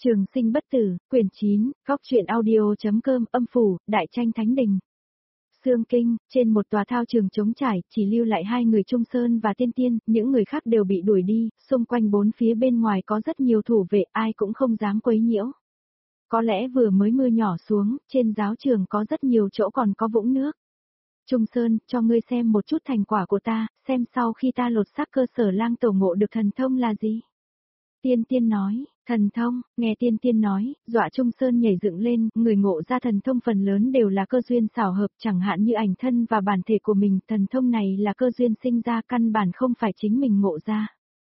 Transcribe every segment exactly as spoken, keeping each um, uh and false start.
Trường sinh bất tử, quyển chín, góc truyện audio.com, âm phủ, đại tranh thánh đình. Sương Kinh, trên một tòa thao trường trống trải, chỉ lưu lại hai người Trung Sơn và Tiên Tiên, những người khác đều bị đuổi đi, xung quanh bốn phía bên ngoài có rất nhiều thủ vệ, ai cũng không dám quấy nhiễu. Có lẽ vừa mới mưa nhỏ xuống, trên giáo trường có rất nhiều chỗ còn có vũng nước. Trung Sơn, cho ngươi xem một chút thành quả của ta, xem sau khi ta lột xác cơ sở lang tổ ngộ được thần thông là gì. Tiên Tiên nói, thần thông, nghe Tiên Tiên nói, dọa Trung Sơn nhảy dựng lên, người ngộ ra thần thông phần lớn đều là cơ duyên xảo hợp, chẳng hạn như ảnh thân và bản thể của mình, thần thông này là cơ duyên sinh ra, căn bản không phải chính mình ngộ ra.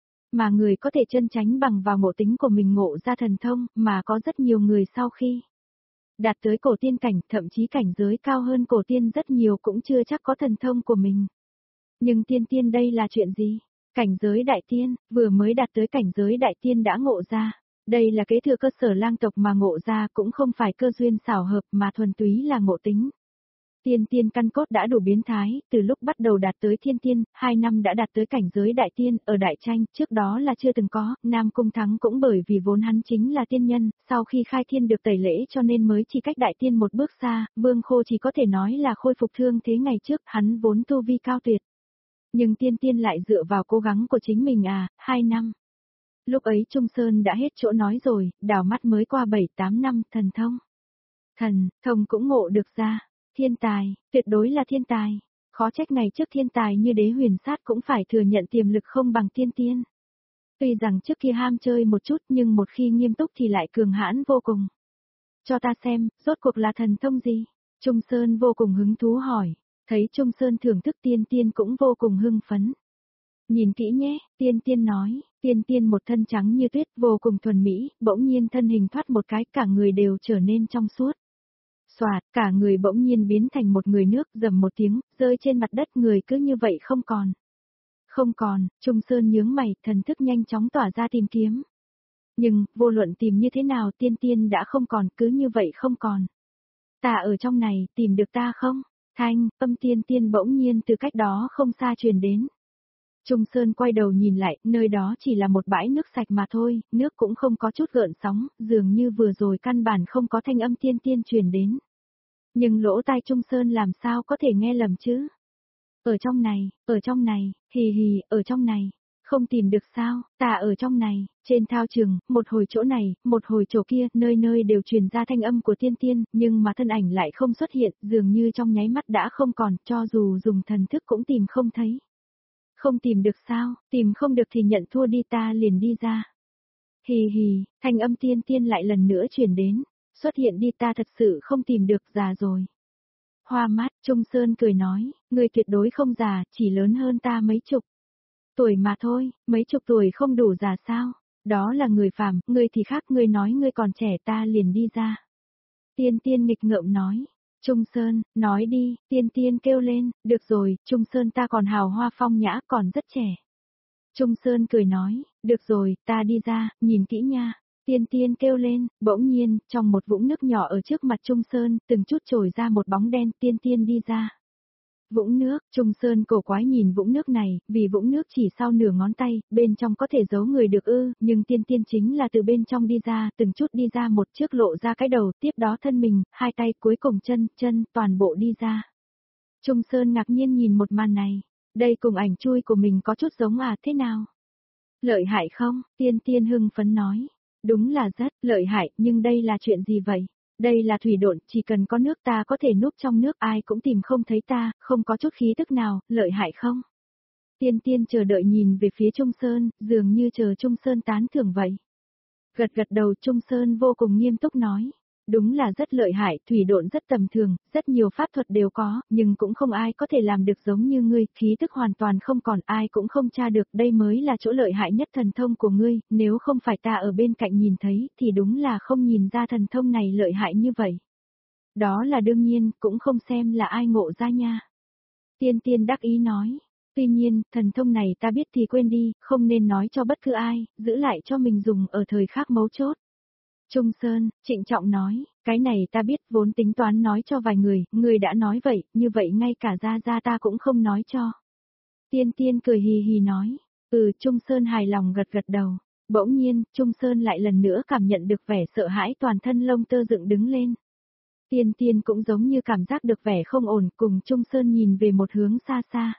Mà người có thể chân tránh bằng vào ngộ tính của mình ngộ ra thần thông, mà có rất nhiều người sau khi đạt tới cổ tiên cảnh, thậm chí cảnh giới cao hơn cổ tiên rất nhiều cũng chưa chắc có thần thông của mình. Nhưng Tiên Tiên đây là chuyện gì? Cảnh giới đại tiên, vừa mới đạt tới cảnh giới đại tiên đã ngộ ra. Đây là kế thừa cơ sở lang tộc mà ngộ ra, cũng không phải cơ duyên xảo hợp mà thuần túy là ngộ tính. Tiên Tiên căn cốt đã đủ biến thái, từ lúc bắt đầu đạt tới thiên tiên, hai năm đã đạt tới cảnh giới đại tiên, ở đại tranh, trước đó là chưa từng có, Nam Cung thắng cũng bởi vì vốn hắn chính là tiên nhân, sau khi khai thiên được tẩy lễ cho nên mới chỉ cách đại tiên một bước xa, Vương Khô chỉ có thể nói là khôi phục thương thế ngày trước, hắn vốn tu vi cao tuyệt. Nhưng Tiên Tiên lại dựa vào cố gắng của chính mình à, hai năm. Lúc ấy Trung Sơn đã hết chỗ nói rồi, đảo mắt mới qua bảy tám năm, thần thông. Thần, thông cũng ngộ được ra, thiên tài, tuyệt đối là thiên tài. Khó trách ngày trước thiên tài như Đế Huyền Sát cũng phải thừa nhận tiềm lực không bằng Tiên Tiên. Tuy rằng trước kia ham chơi một chút nhưng một khi nghiêm túc thì lại cường hãn vô cùng. Cho ta xem, rốt cuộc là thần thông gì? Trung Sơn vô cùng hứng thú hỏi. Thấy Trung Sơn thưởng thức Tiên Tiên cũng vô cùng hưng phấn. Nhìn kỹ nhé, Tiên Tiên nói, Tiên Tiên một thân trắng như tuyết vô cùng thuần mỹ, bỗng nhiên thân hình thoát một cái, cả người đều trở nên trong suốt. Xoạt, cả người bỗng nhiên biến thành một người nước, rầm một tiếng, rơi trên mặt đất, người cứ như vậy không còn. Không còn, Trung Sơn nhướng mày, thần thức nhanh chóng tỏa ra tìm kiếm. Nhưng, vô luận tìm như thế nào, Tiên Tiên đã không còn, cứ như vậy không còn. Ta ở trong này, tìm được ta không? Thanh, âm Tiên Tiên bỗng nhiên từ cách đó không xa truyền đến. Trung Sơn quay đầu nhìn lại, nơi đó chỉ là một bãi nước sạch mà thôi, nước cũng không có chút gợn sóng, dường như vừa rồi căn bản không có thanh âm Tiên Tiên truyền đến. Nhưng lỗ tai Trung Sơn làm sao có thể nghe lầm chứ? Ở trong này, ở trong này, hì hì, ở trong này. Không tìm được sao, ta ở trong này, trên thao trường, một hồi chỗ này, một hồi chỗ kia, nơi nơi đều truyền ra thanh âm của Tiên Tiên, nhưng mà thân ảnh lại không xuất hiện, dường như trong nháy mắt đã không còn, cho dù dùng thần thức cũng tìm không thấy. Không tìm được sao, tìm không được thì nhận thua đi, ta liền đi ra. Hì hì, thanh âm Tiên Tiên lại lần nữa truyền đến, xuất hiện đi, ta thật sự không tìm được, già rồi. Hoa mắt, Trung Sơn cười nói, người tuyệt đối không già, chỉ lớn hơn ta mấy chục tuổi mà thôi, mấy chục tuổi không đủ già sao? Đó là người phàm, ngươi thì khác, ngươi nói ngươi còn trẻ, ta liền đi ra. Tiên Tiên nghịch ngợm nói. Trung Sơn, nói đi, Tiên Tiên kêu lên, được rồi, Trung Sơn ta còn hào hoa phong nhã, còn rất trẻ. Trung Sơn cười nói, được rồi, ta đi ra, nhìn kỹ nha. Tiên Tiên kêu lên, bỗng nhiên, trong một vũng nước nhỏ ở trước mặt Trung Sơn, từng chút trồi ra một bóng đen, Tiên Tiên đi ra. Vũng nước, Trung Sơn cổ quái nhìn vũng nước này, vì vũng nước chỉ sau nửa ngón tay, bên trong có thể giấu người được ư, nhưng Tiên Tiên chính là từ bên trong đi ra, từng chút đi ra, một trước lộ ra cái đầu, tiếp đó thân mình, hai tay, cuối cùng chân, chân, toàn bộ đi ra. Trung Sơn ngạc nhiên nhìn một màn này, đây cùng ảnh chui của mình có chút giống à, thế nào? Lợi hại không? Tiên Tiên hưng phấn nói, đúng là rất lợi hại, nhưng đây là chuyện gì vậy? Đây là thủy độn, chỉ cần có nước ta có thể núp trong nước, ai cũng tìm không thấy ta, không có chút khí tức nào, lợi hại không? Tiên Tiên chờ đợi nhìn về phía Trung Sơn, dường như chờ Trung Sơn tán thưởng vậy. Gật gật đầu, Trung Sơn vô cùng nghiêm túc nói, đúng là rất lợi hại, thủy độn rất tầm thường, rất nhiều pháp thuật đều có, nhưng cũng không ai có thể làm được giống như ngươi, khí tức hoàn toàn không còn, ai cũng không tra được, đây mới là chỗ lợi hại nhất thần thông của ngươi, nếu không phải ta ở bên cạnh nhìn thấy, thì đúng là không nhìn ra thần thông này lợi hại như vậy. Đó là đương nhiên, cũng không xem là ai ngộ ra nha. Tiên Tiên đắc ý nói, tuy nhiên, thần thông này ta biết thì quên đi, không nên nói cho bất cứ ai, giữ lại cho mình dùng ở thời khắc mấu chốt. Trung Sơn, trịnh trọng nói, cái này ta biết, vốn tính toán nói cho vài người, người đã nói vậy, như vậy ngay cả Gia Gia ta cũng không nói cho. Tiên Tiên cười hì hì nói, ừ, Trung Sơn hài lòng gật gật đầu. Bỗng nhiên, Trung Sơn lại lần nữa cảm nhận được vẻ sợ hãi, toàn thân lông tơ dựng đứng lên. Tiên Tiên cũng giống như cảm giác được vẻ không ổn, cùng Trung Sơn nhìn về một hướng xa xa.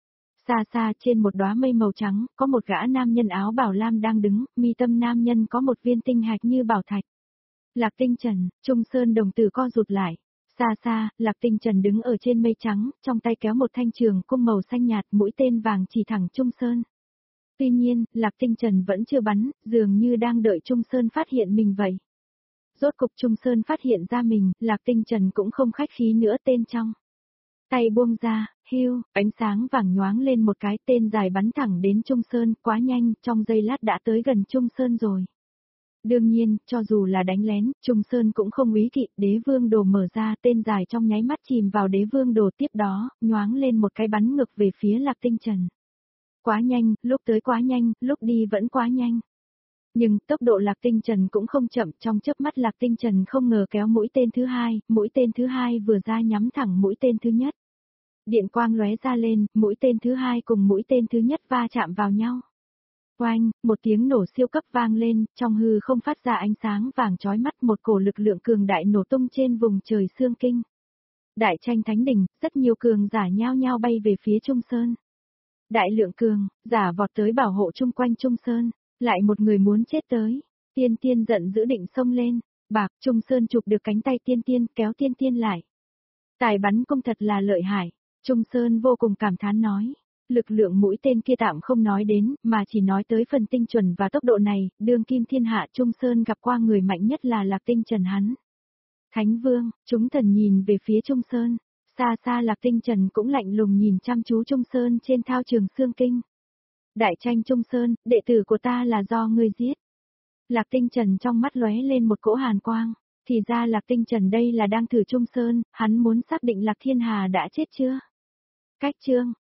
Xa xa trên một đóa mây màu trắng, có một gã nam nhân áo bảo lam đang đứng, mi tâm nam nhân có một viên tinh hạch như bảo thạch. Lạc Tinh Trần, Trung Sơn đồng tử co rụt lại. Xa xa, Lạc Tinh Trần đứng ở trên mây trắng, trong tay kéo một thanh trường cung màu xanh nhạt, mũi tên vàng chỉ thẳng Trung Sơn. Tuy nhiên, Lạc Tinh Trần vẫn chưa bắn, dường như đang đợi Trung Sơn phát hiện mình vậy. Rốt cục Trung Sơn phát hiện ra mình, Lạc Tinh Trần cũng không khách khí nữa, tên trong tay buông ra, hưu, ánh sáng vàng nhoáng lên một cái, tên dài bắn thẳng đến Trung Sơn, quá nhanh, trong giây lát đã tới gần Trung Sơn rồi. Đương nhiên, cho dù là đánh lén, Trung Sơn cũng không úy kỵ, đế vương đồ mở ra, tên dài trong nháy mắt chìm vào đế vương đồ, tiếp đó, nhoáng lên một cái bắn ngược về phía Lạc Tinh Trần. Quá nhanh, lúc tới quá nhanh, lúc đi vẫn quá nhanh. Nhưng tốc độ Lạc Tinh Trần cũng không chậm, trong chớp mắt Lạc Tinh Trần không ngờ kéo mũi tên thứ hai, mũi tên thứ hai vừa ra nhắm thẳng mũi tên thứ nhất. Điện quang lóe ra lên, mũi tên thứ hai cùng mũi tên thứ nhất va chạm vào nhau. Oanh, một tiếng nổ siêu cấp vang lên, trong hư không phát ra ánh sáng vàng chói mắt, một cổ lực lượng cường đại nổ tung trên vùng trời Xương Kinh. Đại tranh thánh đỉnh, rất nhiều cường giả nhao nhao bay về phía Trung Sơn. Đại lượng cường, giả vọt tới bảo hộ chung quanh Trung Sơn, lại một người muốn chết tới. Tiên Tiên giận dữ định xông lên, bạc Trung Sơn chụp được cánh tay Tiên Tiên, kéo Tiên Tiên lại. Tài bắn công thật là lợi hại, Trung Sơn vô cùng cảm thán nói. Lực lượng mũi tên kia tạm không nói đến, mà chỉ nói tới phần tinh chuẩn và tốc độ này, đương kim thiên hạ Trung Sơn gặp qua người mạnh nhất là Lạc Tinh Trần hắn. Thánh Vương, chúng thần nhìn về phía Trung Sơn, xa xa Lạc Tinh Trần cũng lạnh lùng nhìn chăm chú Trung Sơn trên thao trường Xương Kinh. Đại tranh Trung Sơn, đệ tử của ta là do ngươi giết. Lạc Tinh Trần trong mắt lóe lên một cỗ hàn quang, thì ra Lạc Tinh Trần đây là đang thử Trung Sơn, hắn muốn xác định Lạc Thiên Hà đã chết chưa. Cách chương